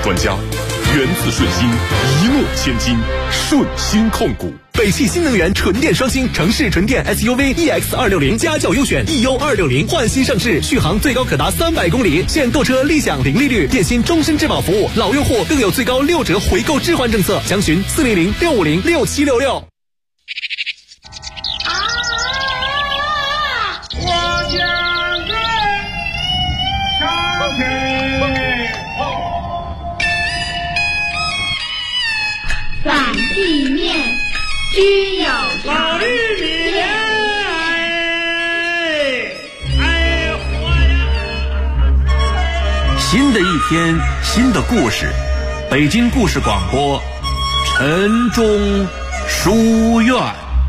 专家。源自顺心，一诺千金，顺心控股。 北汽新能源纯电双星城市纯电 SUV EX260家轿优选 EU260焕新上市，续航最高可达300公里，现购车立享零利率，电信终身质保服务，老用户更有最高6折回购置换政策。详询400-650-6766。 反地面居有老玉米新的一天，新的故事，北京故事广播，晨钟书院。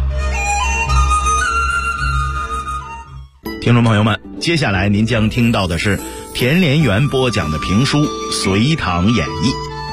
听众朋友们，接下来您将听到的是田连元播讲的评书《隋唐演义》。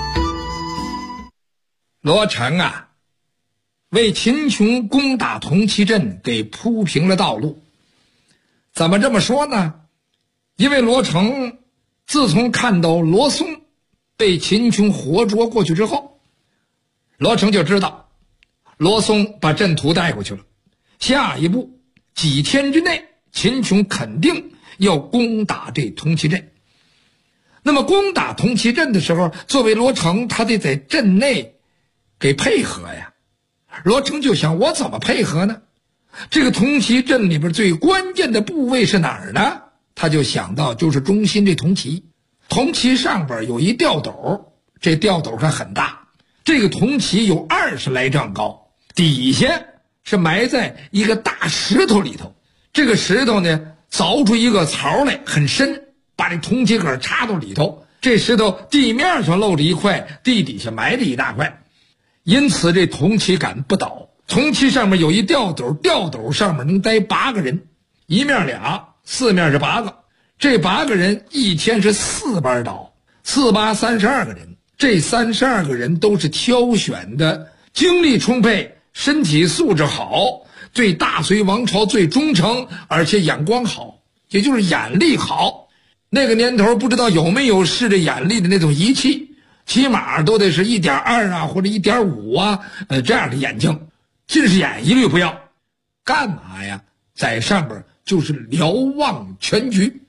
罗成啊，为秦琼攻打铜旗镇给铺平了道路。怎么这么说呢？因为罗成自从看到罗松被秦琼活捉过去之后，罗成就知道罗松把阵图带过去了，下一步几天之内秦琼肯定要攻打这铜旗镇。那么攻打铜旗镇的时候，作为罗成，他得在镇内给配合呀。罗成就想，我怎么配合呢？这个铜旗镇里边最关键的部位是哪儿呢？他就想到就是中心这铜旗，铜旗上边有一吊斗，这吊斗它很大，这个铜旗有20来丈高，底下是埋在一个大石头里头，这个石头呢凿出一个槽来很深，把这铜旗杆插到里头，这石头地面上露着一块，地底下埋着一大块，因此这铜旗杆不倒。铜旗上面有一吊斗，吊斗上面能待8个人，一面俩，4面是8个，这8个人一天是4班倒，4、8、32个人，这32个人都是挑选的，精力充沛，身体素质好，对大隋王朝最忠诚，而且眼光好，也就是眼力好。那个年头不知道有没有试着眼力的那种仪器，起码都得是1.2啊或者1.5啊这样的眼睛，近视眼一律不要。干嘛呀？在上边就是瞭望全局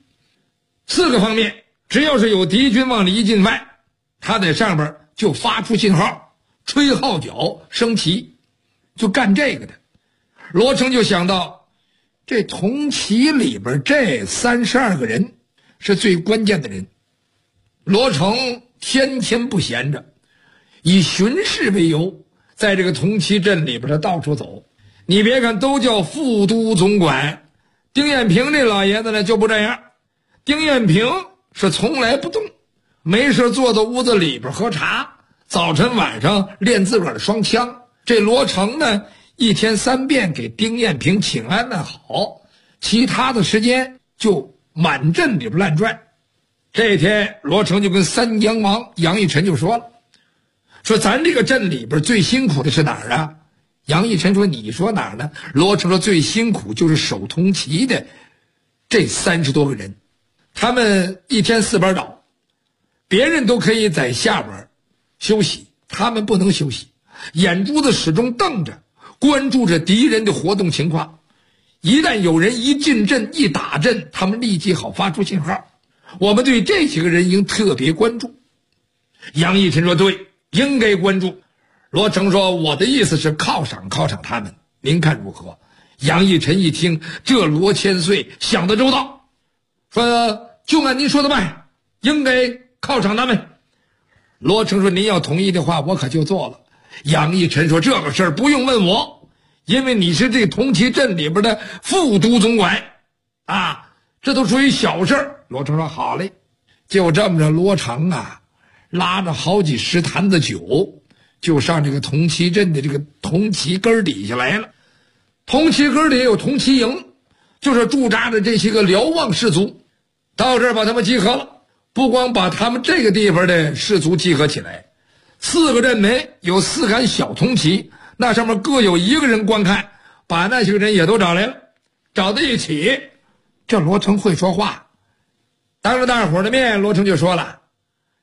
，4个方面，只要是有敌军往里一进外，他在上边就发出信号，吹号角，升旗，就干这个的。罗成就想到，这铜旗里边这32个人是最关键的人。罗成天天不闲着，以巡视为由，在这个铜旗镇里边他到处走。你别看都叫副都总管，丁彦平这老爷子呢就不这样。丁彦平是从来不动，没事坐在屋子里边喝茶，早晨晚上练自个儿的双枪。这罗成呢一天3遍给丁彦平请安问好，其他的时间就满镇里边乱转。这天罗成就跟三江王杨义臣就说了，说咱这个镇里边最辛苦的是哪儿啊？杨义臣说，你说哪儿呢？罗成说，最辛苦就是守铜旗的这30多个人，他们一天4班倒，别人都可以在下边休息，他们不能休息，眼珠子始终瞪着，关注着敌人的活动情况，一旦有人一进阵一打阵，他们立即好发出信号。我们对这几个人应特别关注。杨义臣说，对，应该关注。罗成说，我的意思是犒赏他们，您看如何？杨义臣一听，这罗千岁想得周到，说就按您说的办，应该犒赏他们。罗成说，您要同意的话，我可就做了。杨义臣说，这个事儿不用问我，因为你是这铜旗镇里边的副都总管啊，这都属于小事儿。罗成说，好嘞。就这么着，罗成啊拉着好几10坛子酒，就上这个铜旗镇的这个铜旗根底下来了。铜旗根里有铜旗营，就是驻扎着这些个瞭望士卒，到这儿把他们集合了。不光把他们这个地方的士卒集合起来，4个镇门有4杆小铜旗，那上面各有1个人观看，把那些个人也都找来了，找在一起。这罗成会说话，当着大伙的面，罗成就说了，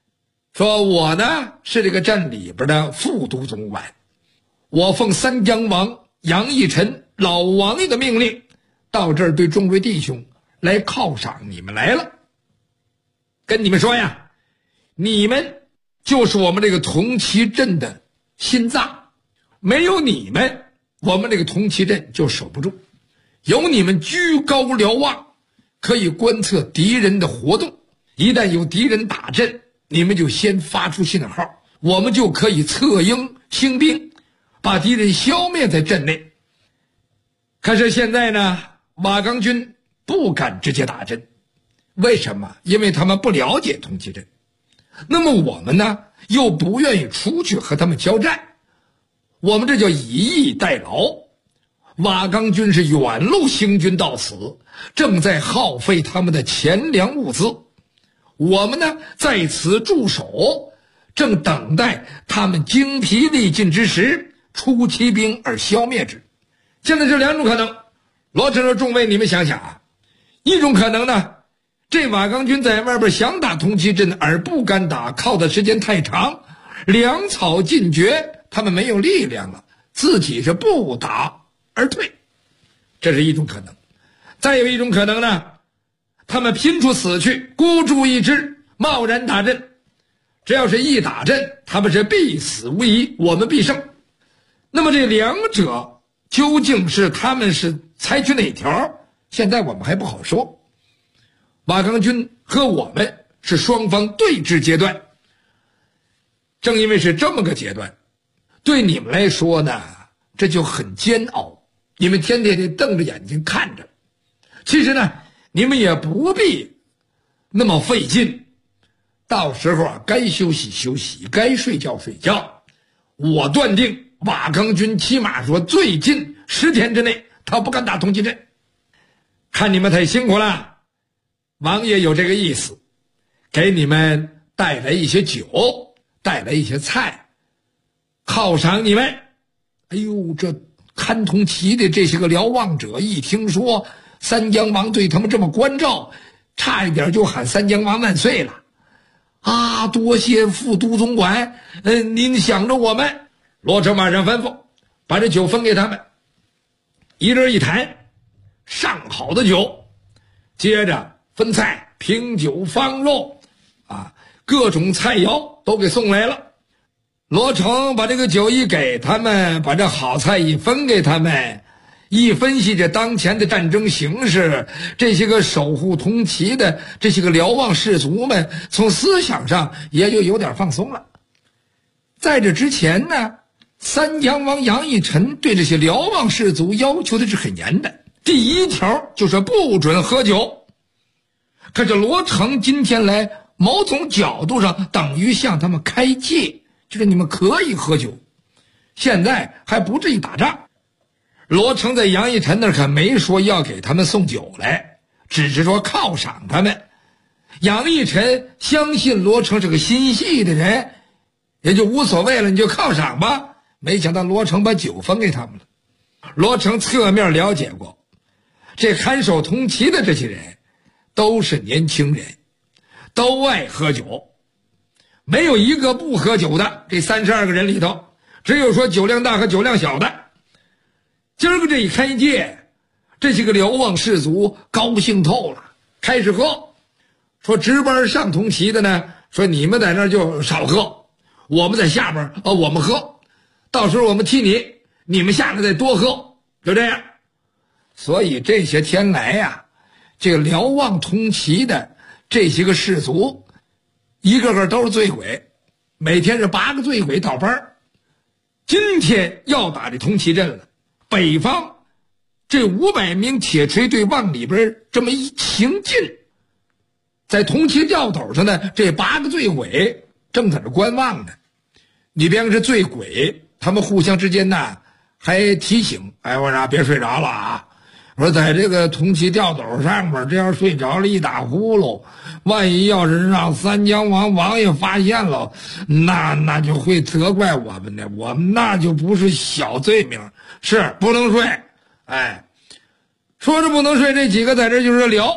说我呢是这个镇里边的副都总管，我奉三江王杨义臣老王爷的命令，到这儿对众位弟兄来犒赏你们来了。跟你们说呀，你们就是我们这个铜旗镇的心脏，没有你们，我们这个铜旗镇就守不住。有你们居高瞭望，可以观测敌人的活动，一旦有敌人打阵，你们就先发出信号，我们就可以策应兴兵，把敌人消灭在镇内。可是现在呢，瓦岗军不敢直接打阵，为什么？因为他们不了解铜旗镇。那么我们呢，又不愿意出去和他们交战，我们这叫以逸待劳。瓦岗军是远路行军到此，正在耗费他们的钱粮物资，我们呢在此驻守，正等待他们精疲力尽之时，出奇兵而消灭之。现在这两种可能，罗成和众位，你们想想啊，一种可能呢，这瓦岗军在外边想打铜旗镇而不敢打，靠的时间太长，粮草尽绝，他们没有力量了，自己是不打而退，这是一种可能。再有一种可能呢，他们拼出死去，孤注一掷，贸然打阵，只要是一打阵，他们是必死无疑，我们必胜。那么这两者究竟是他们是采取哪条，现在我们还不好说。瓦岗军和我们是双方对峙阶段，正因为是这么个阶段，对你们来说呢，这就很煎熬，你们天天得瞪着眼睛看着。其实呢，你们也不必那么费劲，到时候啊，该休息休息，该睡觉睡觉。我断定瓦岗军起码说最近10天之内他不敢打铜旗镇。看你们太辛苦了，王爷有这个意思，给你们带来一些酒，带来一些菜，犒赏你们。哎呦，这看铜旗的这些个瞭望者一听说三江王对他们这么关照，差一点就喊三江王万岁了啊！多谢副都总管，您想着我们。罗成马上吩咐把这酒分给他们，一人一坛上好的酒，接着分菜，平酒方肉啊，各种菜肴都给送来了。罗成把这个酒一给他们，把这好菜一分给他们，一分析这当前的战争形势，这些个守护铜旗的这些个瞭望士卒们从思想上也就有点放松了。在这之前呢，三江王杨义臣对这些瞭望士卒要求的是很严的，第一条就是不准喝酒。可是罗成今天来，某种角度上等于向他们开戒，就是你们可以喝酒，现在还不至于打仗。罗成在杨义臣那儿可没说要给他们送酒来，只是说犒赏他们。杨义臣相信罗成是个心细的人，也就无所谓了，你就犒赏吧。没想到罗成把酒分给他们了。罗成侧面了解过，这看守铜旗的这些人都是年轻人，都爱喝酒，没有一个不喝酒的。这32个人里头，只有说酒量大和酒量小的。今儿个这一开戒，这些个瞭望士卒高兴透了，开始喝。说值班上铜旗的呢，说你们在那儿就少喝，我们在下边我们喝，到时候我们替你们下来再多喝，就这样。所以这些天来呀，这个瞭望铜旗的这些个士卒，一个个都是醉鬼，每天是8个醉鬼倒班。今天要打这铜旗阵了，北方这500名铁锤队往里边这么一行进，在铜旗吊斗上呢，这8个醉鬼正在这观望呢。你别看是醉鬼，他们互相之间呢还提醒，我说别睡着了啊，我说在这个铜旗吊斗上面，这要睡着了一打呼噜，万一要是让三江王爷发现了，那就会责怪我们的，我们那就不是小罪名，是不能睡。说着不能睡，这几个在这就是聊，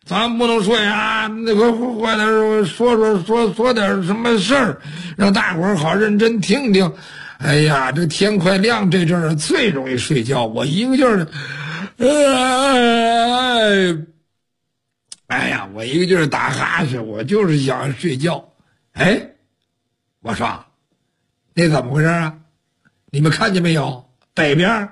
咱不能说呀，那个坏点说点什么事儿，让大伙儿好认真听听。哎呀，这天快亮这阵儿最容易睡觉，我一个劲儿的，哎呀，我一个劲儿打哈欠，我就是想睡觉。哎，我说，那怎么回事啊？你们看见没有？北边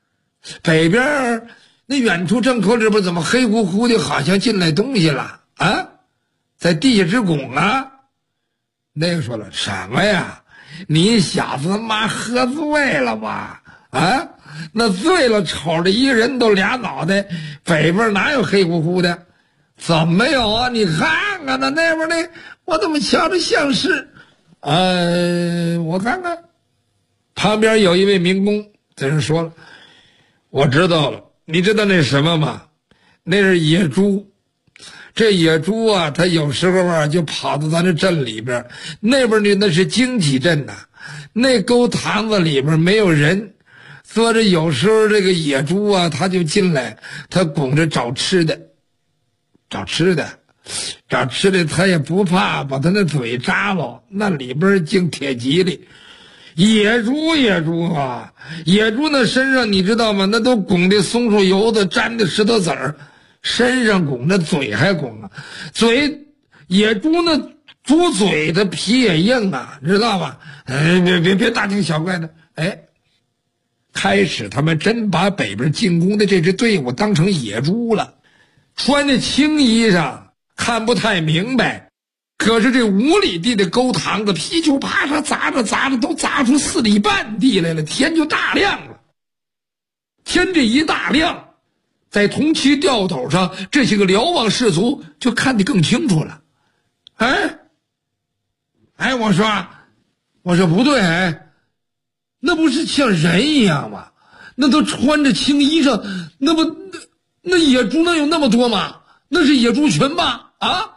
那远处正口里边怎么黑乎乎的，好像进来东西了啊？在地下之拱啊？那个说了什么呀？你小子他妈喝醉了吧？啊，那醉了瞅着一个人都俩脑袋，北边哪有黑乎乎的？怎么没有啊？你看看那边那，我怎么瞧着像是？我看看，旁边有一位民工在这说了，我知道了。你知道那什么吗？那是野猪。这野猪啊，它有时候啊就跑到咱这镇里边，那边呢那是经济镇呐，那沟塘子里边没有人，所以这有时候这个野猪啊，它就进来，它拱着找吃的，它也不怕把它那嘴扎了，那里边净铁蒺藜。野猪那身上你知道吗？那都拱的松树油子，沾的石头子儿，身上拱着，嘴还拱啊。野猪那猪嘴的皮也硬啊，知道吧？别大惊小怪的。开始他们真把北边进攻的这支队伍当成野猪了，穿着青衣裳，看不太明白。可是这5里地的沟塘子，噼里啪啦砸着，都砸出4里半地来了，天就大亮了。天这一大亮，在铜旗吊斗上，这些个瞭望士卒就看得更清楚了。我说不对，那不是像人一样吗？那都穿着青衣裳，那野猪能有那么多吗？那是野猪群吗？啊？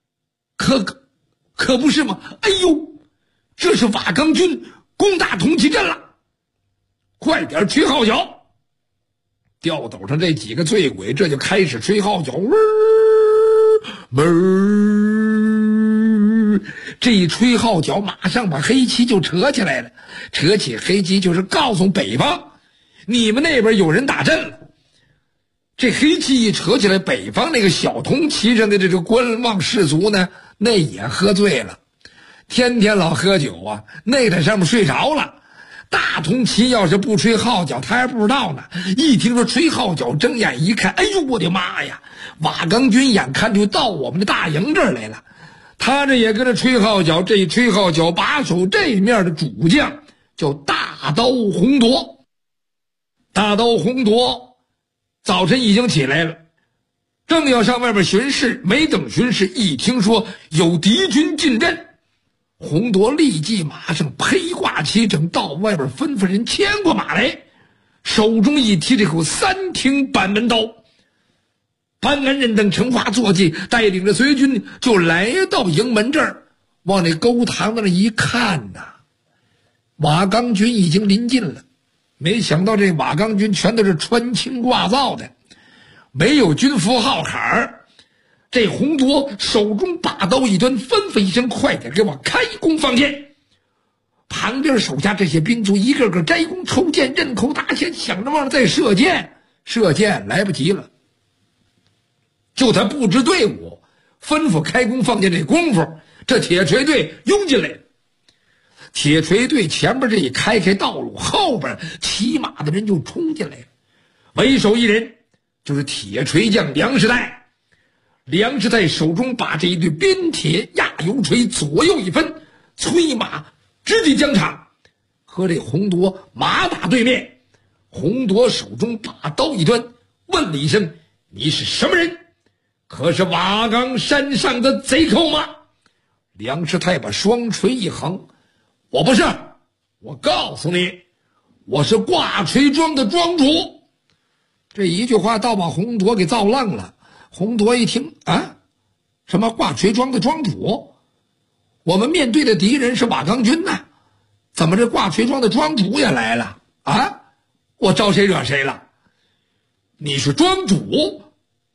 可不是吗？哎呦，这是瓦岗军攻打铜旗镇了！快点吹号角！吊斗上这几个醉鬼这就开始吹号角，这一吹号角，马上把黑旗就扯起来了。扯起黑旗就是告诉北方，你们那边有人打阵了。这黑旗一扯起来，北方那个小铜旗上的这个观望士卒呢，那也喝醉了，天天老喝酒啊，那在上面睡着了。大铜旗要是不吹号角，他还不知道呢。一听说吹号角，睁眼一看，哎呦我的妈呀！瓦岗军眼看就到我们的大营这儿来了，他这也跟着吹号角。这一吹号角，把守这面的主将叫大刀洪铎。大刀洪铎早晨已经起来了，正要上外面巡视，没等巡视，一听说有敌军进阵，洪铎立即马上披挂齐整，到外边吩咐人牵过马来，手中一提这口3挺板门刀。潘安仁等乘花坐骑，带领着随军就来到营门这儿，往那沟塘子那一看呐，瓦岗军已经临近了。没想到这瓦岗军全都是穿青挂皂的，没有军服号坎儿。这洪铎手中把刀一端，吩咐一声：“快点给我开弓放箭！”旁边手下这些兵卒一个个摘弓抽箭，刃口打响，想着往上再射箭，来不及了。就他布置队伍，吩咐开弓放箭这功夫，这铁锤队拥进来了。铁锤队前边这一开道路，后边骑马的人就冲进来了。为首一人就是铁锤匠梁世泰。梁世泰手中把这一对边铁压油锤左右一分，催马直抵疆场，和这洪铎马打对面。洪铎手中把刀一端，问了一声：“你是什么人？可是瓦岗山上的贼寇吗？”梁世泰把双锤一横：“我不是，我告诉你，我是挂锤庄的庄主。”这一句话倒把洪铎给造愣了。洪铎一听啊，什么挂锤庄的庄主？我们面对的敌人是瓦岗军呐，怎么这挂锤庄的庄主也来了啊？我招谁惹谁了？你是庄主，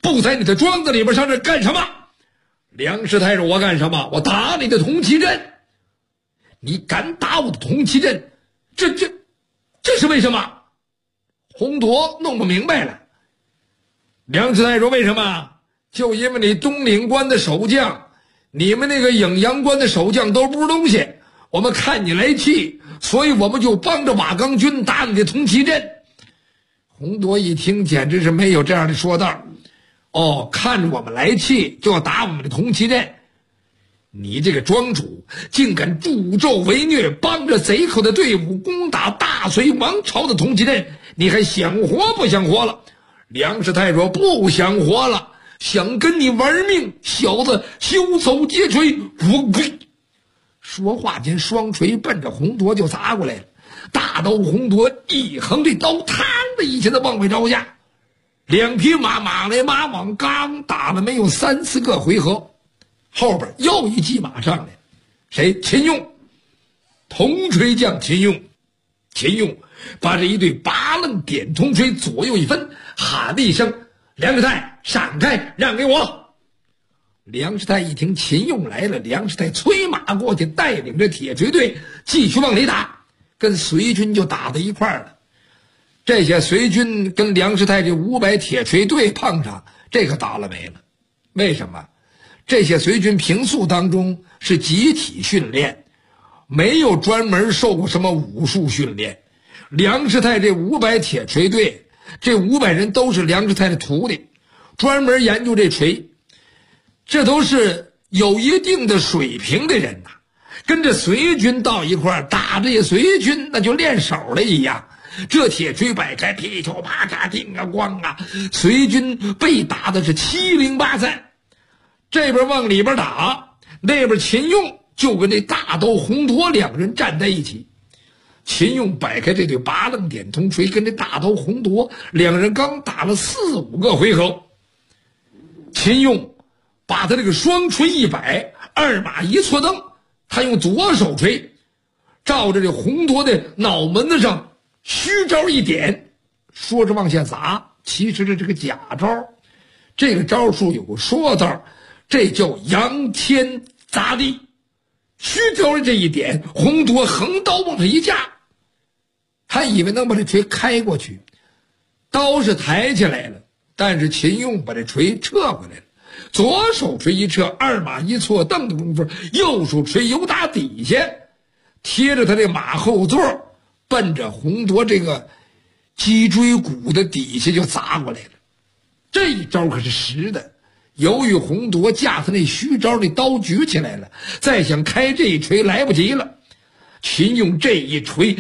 不在你的庄子里边上这干什么？梁师太说：“我干什么？我打你的铜旗阵。你敢打我的铜旗阵，这是为什么？”洪铎弄不明白了。梁师太说：“为什么？就因为你东岭关的守将，你们那个颍阳关的守将都不是东西，我们看你来气，所以我们就帮着瓦岗军打你的铜旗阵。”洪铎一听，简直是没有这样的说道。哦，看着我们来气就要打我们的铜旗阵，你这个庄主竟敢助纣为虐，帮着贼寇的队伍攻打大隋王朝的铜旗阵，你还想活不想活了？梁师太说：“不想活了，想跟你玩命，小子休走接锤！”我呸！说话间，双锤奔着洪铎就砸过来了。大刀洪铎一横，这刀嘡的一下子往外招下。两匹马马来马往，刚打了没有3-4个回合，后边又一骑马上来，谁？秦用，铜锤将秦用。秦用把这一对拔楞点铜锤左右一分，喊了一声：“梁师太，闪开，让给我！”梁师太一听秦用来了，梁师太催马过去，带领着铁锤队继续往里打，跟隋军就打到一块儿了。这些隋军跟梁师太这500铁锤队碰上，这可打了没了。为什么？这些隋军平素当中是集体训练，没有专门受过什么武术训练。梁师太这500铁锤队，这500人都是梁师太的徒弟，专门研究这锤，这都是有一定的水平的人呐。跟着隋军到一块儿打这些隋军，那就练手了一样。这铁锤摆开，噼噼啪嚓，叮啊咣啊，隋军被打的是七零八散。这边往里边打，那边秦用就跟这大刀洪铎两人站在一起。秦用摆开这对拔楞点铜锤，跟这大刀洪铎两人刚打了4-5个回合。秦用把他这个双锤一摆，二马一错蹬，他用左手锤照着这洪铎的脑门子上虚招一点，说着往下砸，其实这个假招。这个招数有个说道，这叫扬天砸地。虚招这一点，洪铎横刀往上一架，他以为能把这锤开过去，刀是抬起来了，但是秦用把这锤撤回来了。左手锤一撤，二马一错蹬的功夫，右手锤由打底下贴着他这马后座，奔着洪铎这个脊椎骨的底下就砸过来了。这一招可是实的，由于洪铎架他那虚招，那刀举起来了，再想开这一锤来不及了。秦用这一锤，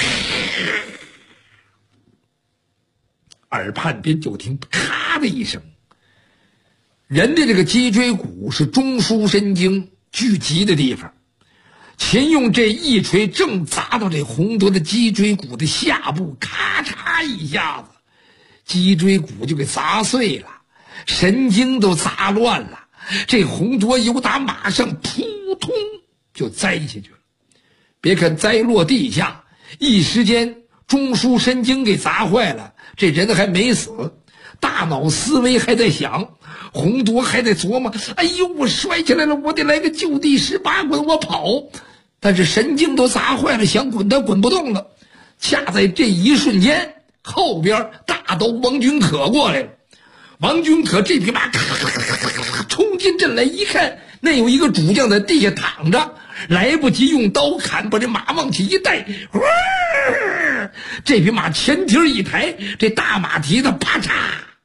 耳畔边就听咔的一声。人的这个脊椎骨是中枢神经聚集的地方，秦用这一锤正砸到这洪铎的脊椎骨的下部，咔嚓一下子，脊椎骨就给砸碎了，神经都砸乱了。这洪铎由打马上扑通就栽下去了。别看栽落地下，一时间中枢神经给砸坏了，这人还没死，大脑思维还在想，洪铎还在琢磨，哎呦，我摔起来了，我得来个就地18滚，我跑。但是神经都砸坏了，想滚他滚不动了。恰在这一瞬间，后边大刀王君可过来了。王君可这匹马冲进阵来，一看那有一个主将在地下躺着，来不及用刀砍，把这马往起一带，这匹马前蹄一抬，这大马蹄子啪嚓